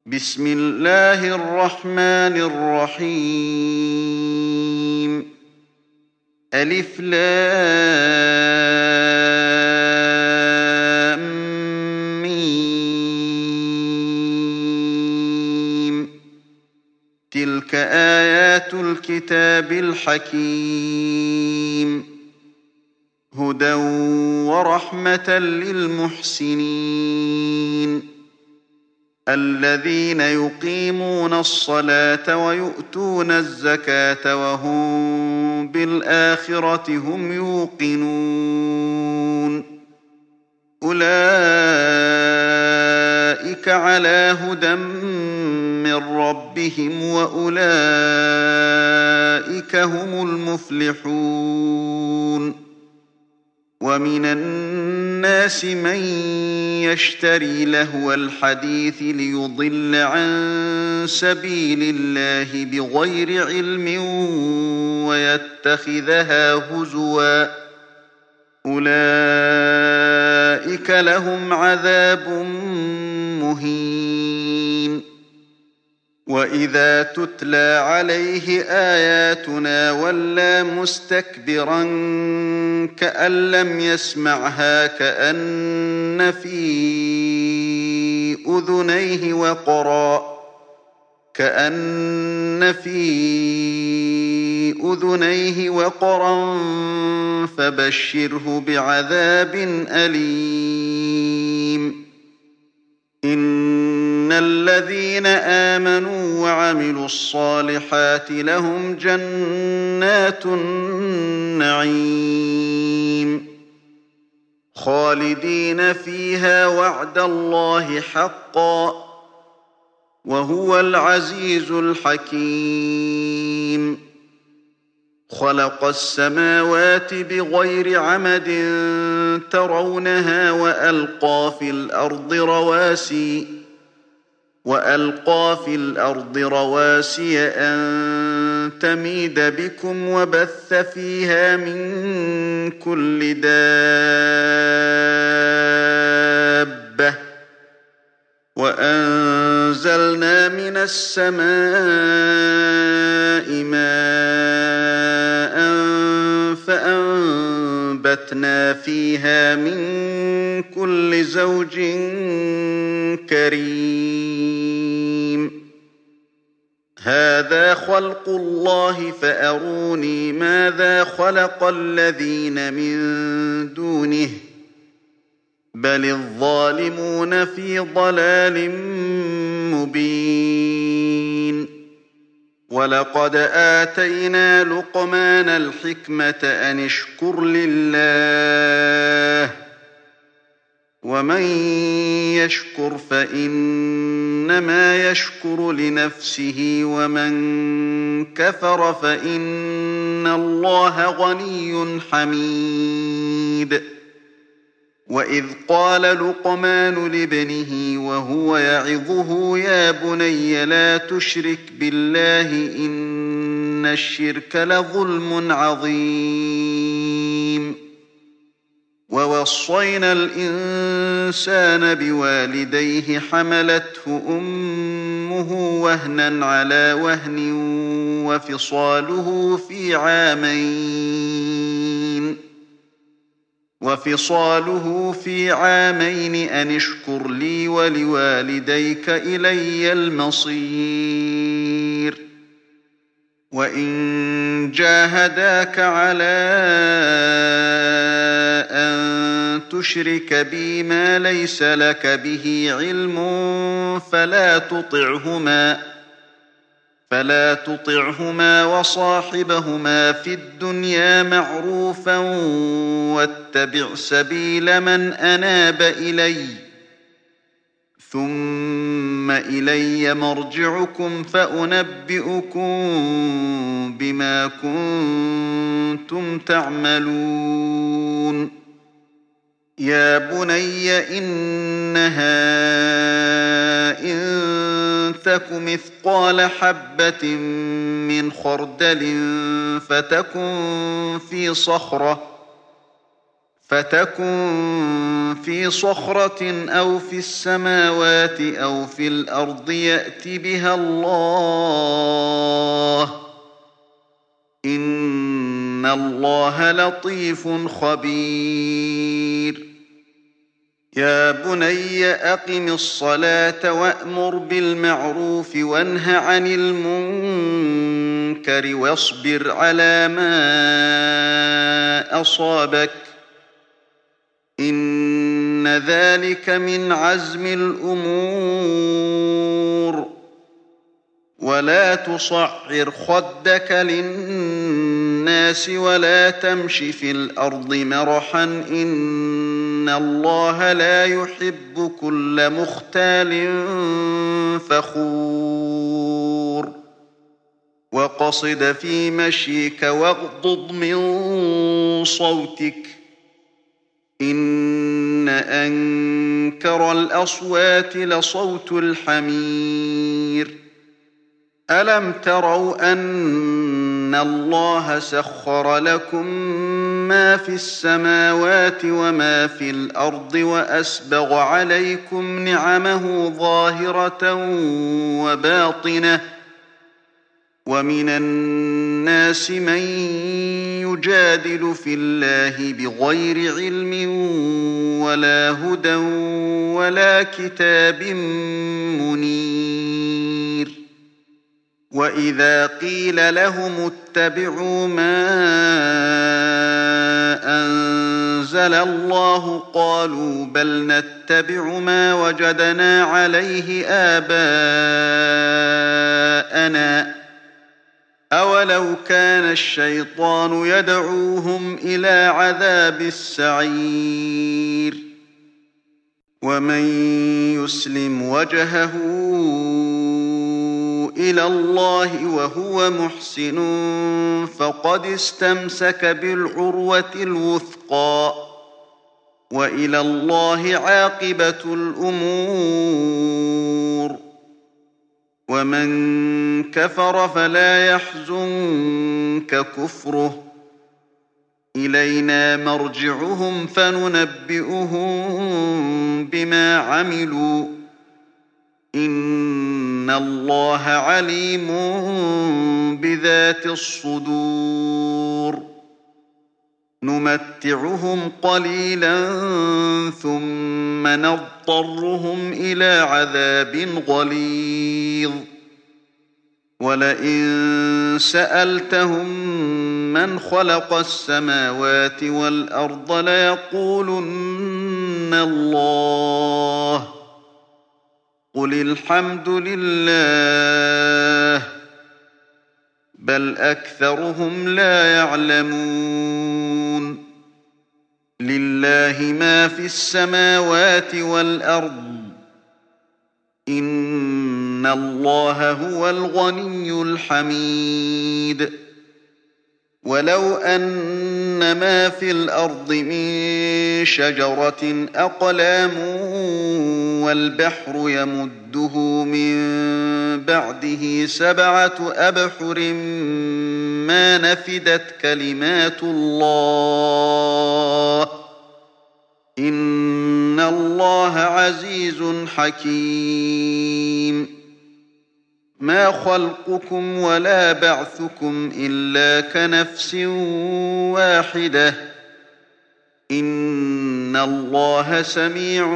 بسم الله الرحمن الرحيم. ألف لام ميم. تلك آيات الكتاب الحكيم، هدى ورحمة للمحسنين الذين يقيمون الصلاة ويؤتون الزكاة وهم بالآخرة هم يوقنون. أولئك على هدى من ربهم وأولئك هم المفلحون. ومن الناس من يشتري لهو الحديث ليضل عن سبيل الله بغير علم ويتخذها هزوا، أولئك لهم عذاب مهين. وإذا تتلى عليه آياتنا ولى مستكبرا كأن لم يسمعها كأن في أذنيه وقرا فبشره بعذاب أليم. إن الذين آمنوا وعملوا الصالحات لهم جنات النعيم خالدين فيها وعد الله حقا، وهو العزيز الحكيم. خلق السماوات بغير عمد ترونها وألقى في الأرض رواسي أن تميد بكم وبث فيها من كل دابة، وأنزلنا من السماء ماء فأنبتنا فيها من كل زوج كريم. هذا خلق الله فأروني ماذا خلق الذين من دونه، بل الظالمون في ضلال مبين. ولقد آتينا لقمان الحكمة أن اشكر لله، ومن يشكر فإنما يشكر لنفسه، ومن كفر فإن الله غني حميد. وإذ قال لقمان لابنه وهو يعظه يا بني لا تشرك بالله إن الشرك لظلم عظيم. ووصينا الإنسان بوالديه حملته أمه وهنا على وهن وفصاله في عامين أن اشكر لي ولوالديك إلي المصير. وإن جاهداك على أن تشرك بي ما ليس لك به علم فلا تطعهما وصاحبهما في الدنيا معروفا واتبع سبيل من أناب إلي، ثم إلي مرجعكم فأنبئكم بما كنتم تعملون. يا بني إنها إن تك مثقال حبة من خردل فتكن فتكن في صخرة أو في السماوات أو في الأرض يأت بها الله إن الله لطيف خبير يا بني أقم الصلاة وأمر بالمعروف وانه عن المنكر واصبر على ما أصابك إن ذلك من عزم الأمور ولا تصعر خدك للناس ولا تمش في الأرض مرحا إن الله لا يحب كل مختال فخور وقصد في مشيك واغضض من صوتك إن أنكر الأصوات لصوت الحمير ألم تروا أن الله سخر لكم ما في السماوات وما في الأرض وأسبغ عليكم نعمه ظاهرة وباطنة ومن الناس من يجادل في الله بغير علم ولا هدى ولا كتاب منير وإذا قيل لهم اتبعوا ما أنزل الله قالوا بل نتبع ما وجدنا عليه آباءنا أولو كان الشيطان يدعوهم إلى عذاب السعير ومن يسلم وجهه إلى الله وهو محسن فقد استمسك بالعروة الوثقى وإلى الله عاقبة الأمور ومن كفر فلا يحزنك كفره إلينا مرجعهم فننبئهم بما عملوا إن الله عليم بذات الصدور نمتعهم قليلا ثم نضطرهم إلى عذاب غليظ ولئن سألتهم من خلق السماوات والأرض ليقولن الله قل الحمد لله بل أكثرهم لا يعلمون لله ما في السماوات والأرض إن الله هو الغني الحميد ولو أن ما في الأرض من شجرة أقلام والبحر يمده من بعده 7 أبحر ما نفدت كلمات الله إن الله عزيز حكيم ما خلقكم ولا بعثكم إلا كنفس واحدة إن الله سميع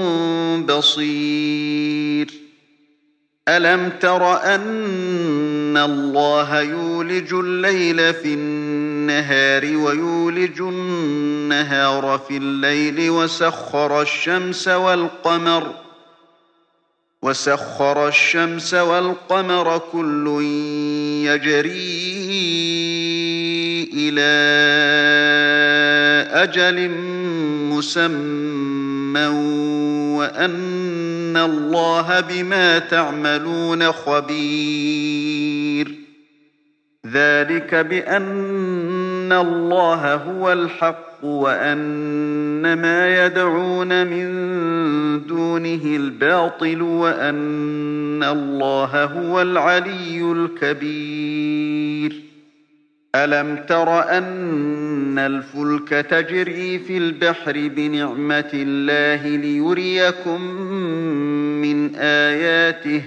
بصير ألم تر أن الله يولج الليل في النهار ويولج النهار في الليل وسخر الشمس والقمر كل يجري إلى أجل مسمى وأن الله بما تعملون خبير ذلك بأن الله هو الحق وأن ما يدعون من دونه الباطل وأن الله هو العلي الكبير ألم تر أن الفلك تجري في البحر بنعمة الله ليريكم من آياته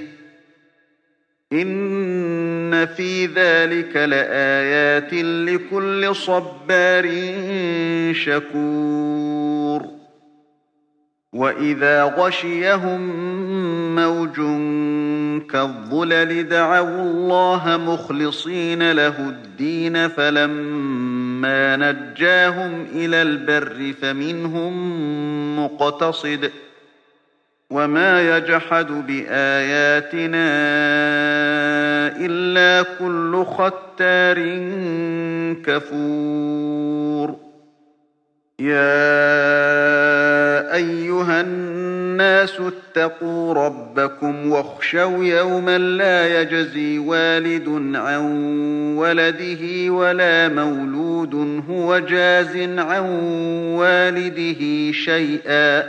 إن في ذلك لآيات لكل صبار شكور وإذا غشيهم موج كالظلل دعوا الله مخلصين له الدين فلما نجاهم إلى البر فمنهم مقتصد وما يجحد بآياتنا إلا كل ختار كفور يا أيها الناس اتقوا ربكم واخشوا يوما لا يجزي والد عن ولده ولا مولود هو جاز عن والده شيئا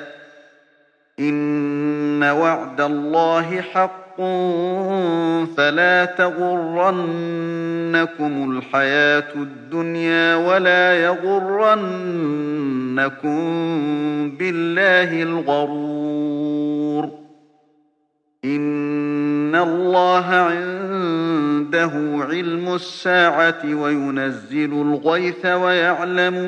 إن وعد الله حق فلا تغرنكم الحياة الدنيا ولا يغرنكم بالله الغرور إن الله عنده علم الساعة وينزل الغيث ويعلم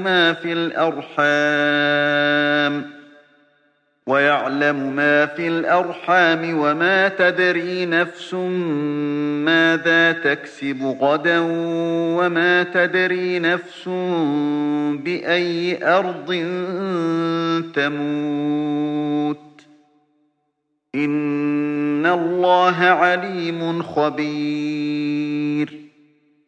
ما في الأرحام وما تدري نفس ماذا تكسب غدا وما تدري نفس بأي أرض تموت إن الله عليم خبير